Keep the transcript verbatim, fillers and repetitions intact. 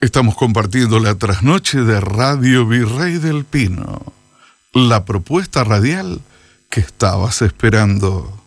Estamos compartiendo la trasnoche de Radio Virrey del Pino, la propuesta radial que estabas esperando.